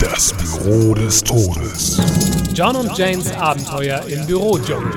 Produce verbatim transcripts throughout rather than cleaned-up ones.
Das Büro des Todes. John und Janes Abenteuer im Bürodschungel.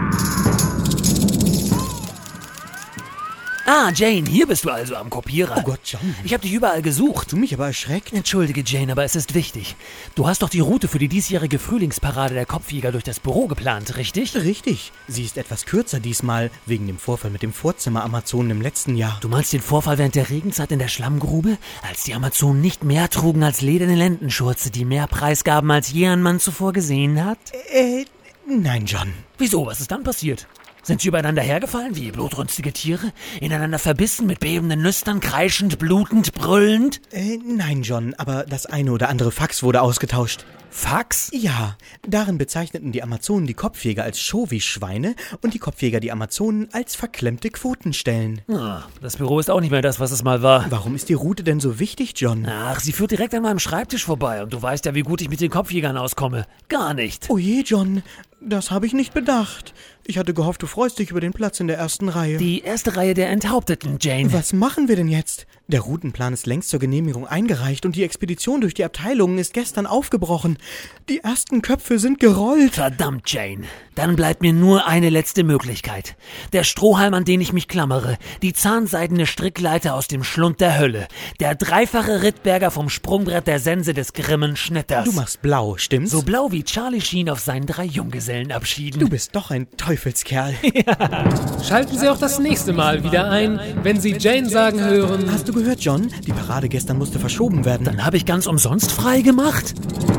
Ah, Jane, hier bist du also am Kopierer. Oh Gott, John. Ich habe dich überall gesucht. Du mich aber erschreckt. Entschuldige, Jane, aber es ist wichtig. Du hast doch die Route für die diesjährige Frühlingsparade der Kopfjäger durch das Büro geplant, richtig? Richtig. Sie ist etwas kürzer diesmal, wegen dem Vorfall mit dem Vorzimmer-Amazonen im letzten Jahr. Du meinst den Vorfall während der Regenzeit in der Schlammgrube? Als die Amazonen nicht mehr trugen als lederne Lendenschurze, die mehr Preisgaben als je ein Mann zuvor gesehen hat? Äh, nein, John. Wieso? Was ist dann passiert? Sind sie übereinander hergefallen wie blutrünstige Tiere? Ineinander verbissen, mit bebenden Nüstern, kreischend, blutend, brüllend? Äh, nein, John, aber das eine oder andere Fax wurde ausgetauscht. Fax? Ja, darin bezeichneten die Amazonen die Kopfjäger als Chauvi-Schweine und die Kopfjäger die Amazonen als verklemmte Quotenstellen. Ah, das Büro ist auch nicht mehr das, was es mal war. Warum ist die Route denn so wichtig, John? Ach, sie führt direkt an meinem Schreibtisch vorbei und du weißt ja, wie gut ich mit den Kopfjägern auskomme. Gar nicht. Oh je, John, das habe ich nicht bedacht. Ich hatte gehofft, du freust dich über den Platz in der ersten Reihe. Die erste Reihe der Enthaupteten, Jane. Was machen wir denn jetzt? Der Routenplan ist längst zur Genehmigung eingereicht und die Expedition durch die Abteilungen ist gestern aufgebrochen. Die ersten Köpfe sind gerollt. Verdammt, Jane. Dann bleibt mir nur eine letzte Möglichkeit. Der Strohhalm, an den ich mich klammere. Die zahnseidene Strickleiter aus dem Schlund der Hölle. Der dreifache Rittberger vom Sprungbrett der Sense des grimmen Schnitters. Du machst blau, stimmt's? So blau wie Charlie Sheen auf seinen drei Junggesellenabschieden. Du bist doch ein Teufelskerl. Ja. Schalten Sie auch das nächste Mal wieder ein, wenn Sie Jane sagen hören... Hast du gehört, John? Die Parade gestern musste verschoben werden. Dann habe ich ganz umsonst frei gemacht?